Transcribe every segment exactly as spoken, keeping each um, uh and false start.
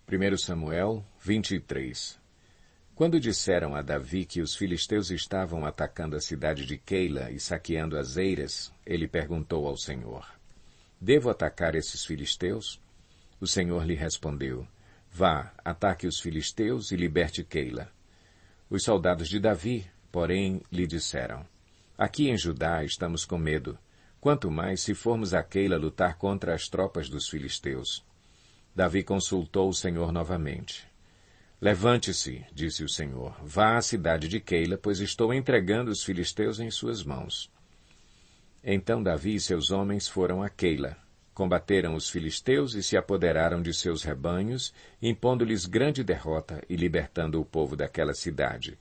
primeiro Samuel vinte e três. Quando disseram a Davi que os filisteus estavam atacando a cidade de Keila e saqueando as eiras, ele perguntou ao Senhor: Devo atacar esses filisteus? O Senhor lhe respondeu: Vá, ataque os filisteus e liberte Keila. Os soldados de Davi, porém, lhe disseram: Aqui em Judá estamos com medo, quanto mais se formos a Keila lutar contra as tropas dos filisteus. Davi consultou o Senhor novamente. Levante-se, disse o Senhor, vá à cidade de Keila, pois estou entregando os filisteus em suas mãos. Então Davi e seus homens foram a Keila, combateram os filisteus e se apoderaram de seus rebanhos, impondo-lhes grande derrota e libertando o povo daquela cidade.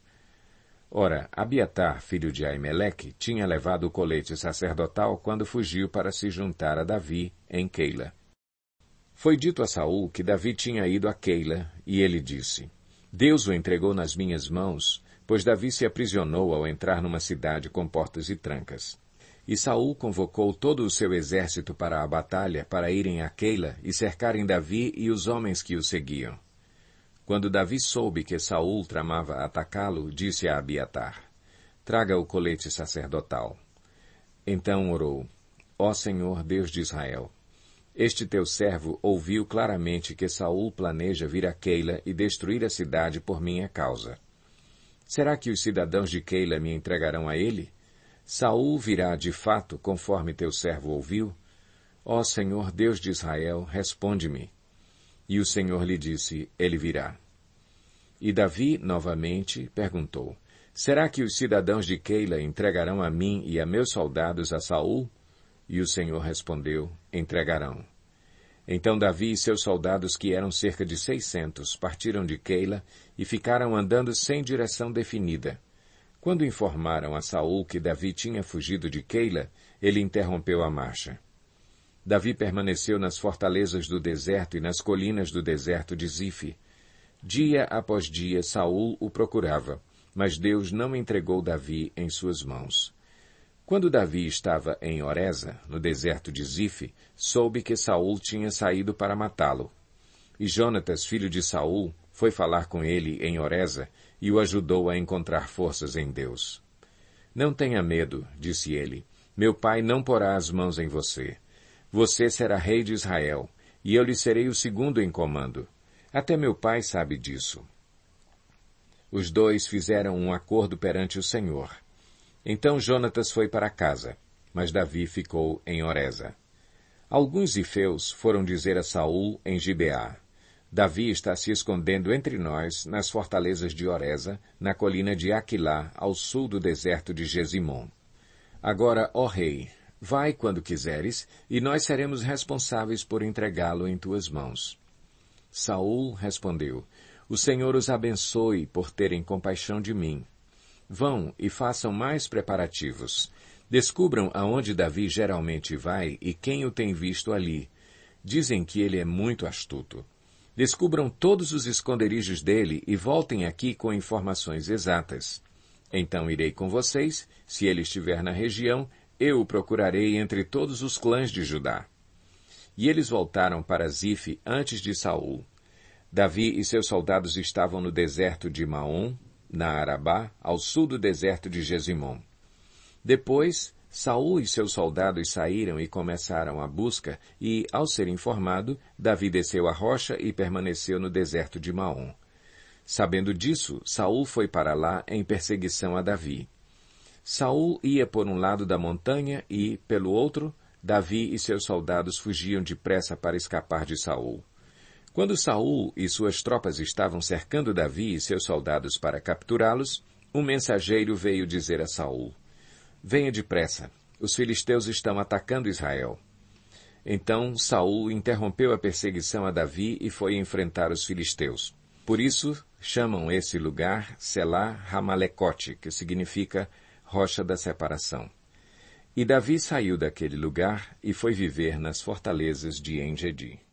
Ora, Abiatar, filho de Aimeleque, tinha levado o colete sacerdotal quando fugiu para se juntar a Davi em Keila. Foi dito a Saul que Davi tinha ido a Keila, e ele disse: Deus o entregou nas minhas mãos, pois Davi se aprisionou ao entrar numa cidade com portas e trancas. E Saul convocou todo o seu exército para a batalha, para irem a Keila e cercarem Davi e os homens que o seguiam. Quando Davi soube que Saul tramava atacá-lo, disse a Abiatar: Traga o colete sacerdotal. Então orou: Ó Senhor, Deus de Israel, este teu servo ouviu claramente que Saul planeja vir a Keila e destruir a cidade por minha causa. Será que os cidadãos de Keila me entregarão a ele? Saul virá de fato, conforme teu servo ouviu? Ó Senhor, Deus de Israel, responde-me. E o Senhor lhe disse: Ele virá. E Davi, novamente, perguntou: Será que os cidadãos de Keila entregarão a mim e a meus soldados a Saul? E o Senhor respondeu: Entregarão. Então Davi e seus soldados, que eram cerca de seiscentos, partiram de Keila e ficaram andando sem direção definida. Quando informaram a Saul que Davi tinha fugido de Keila, ele interrompeu a marcha. Davi permaneceu nas fortalezas do deserto e nas colinas do deserto de Zife. Dia após dia Saul o procurava, mas Deus não entregou Davi em suas mãos. Quando Davi estava em Oreza, no deserto de Zife, soube que Saul tinha saído para matá-lo. E Jonatas, filho de Saul, foi falar com ele em Oreza e o ajudou a encontrar forças em Deus. Não tenha medo, disse ele, meu pai não porá as mãos em você. Você será rei de Israel, e eu lhe serei o segundo em comando. Até meu pai sabe disso. Os dois fizeram um acordo perante o Senhor. Então Jonatas foi para casa, mas Davi ficou em Oreza. Alguns zifeus foram dizer a Saul em Gibeá: Davi está se escondendo entre nós, nas fortalezas de Oreza, na colina de Aquilá, ao sul do deserto de Gesimom. Agora, ó rei, vai quando quiseres, e nós seremos responsáveis por entregá-lo em tuas mãos. Saul respondeu: O Senhor os abençoe por terem compaixão de mim. Vão e façam mais preparativos. Descubram aonde Davi geralmente vai e quem o tem visto ali. Dizem que ele é muito astuto. Descubram todos os esconderijos dele e voltem aqui com informações exatas. Então irei com vocês, se ele estiver na região, eu o procurarei entre todos os clãs de Judá. E eles voltaram para Zife antes de Saul. Davi e seus soldados estavam no deserto de Maom, na Arabá, ao sul do deserto de Gesimom. Depois, Saul e seus soldados saíram e começaram a busca, e, ao ser informado, Davi desceu a rocha e permaneceu no deserto de Maom. Sabendo disso, Saul foi para lá em perseguição a Davi. Saul ia por um lado da montanha e, pelo outro, Davi e seus soldados fugiam depressa para escapar de Saul. Quando Saul e suas tropas estavam cercando Davi e seus soldados para capturá-los, um mensageiro veio dizer a Saul: Venha depressa, os filisteus estão atacando Israel. Então Saul interrompeu a perseguição a Davi e foi enfrentar os filisteus. Por isso chamam esse lugar Selá Ramalecote, que significa rocha da separação. E Davi saiu daquele lugar e foi viver nas fortalezas de En-Gedi.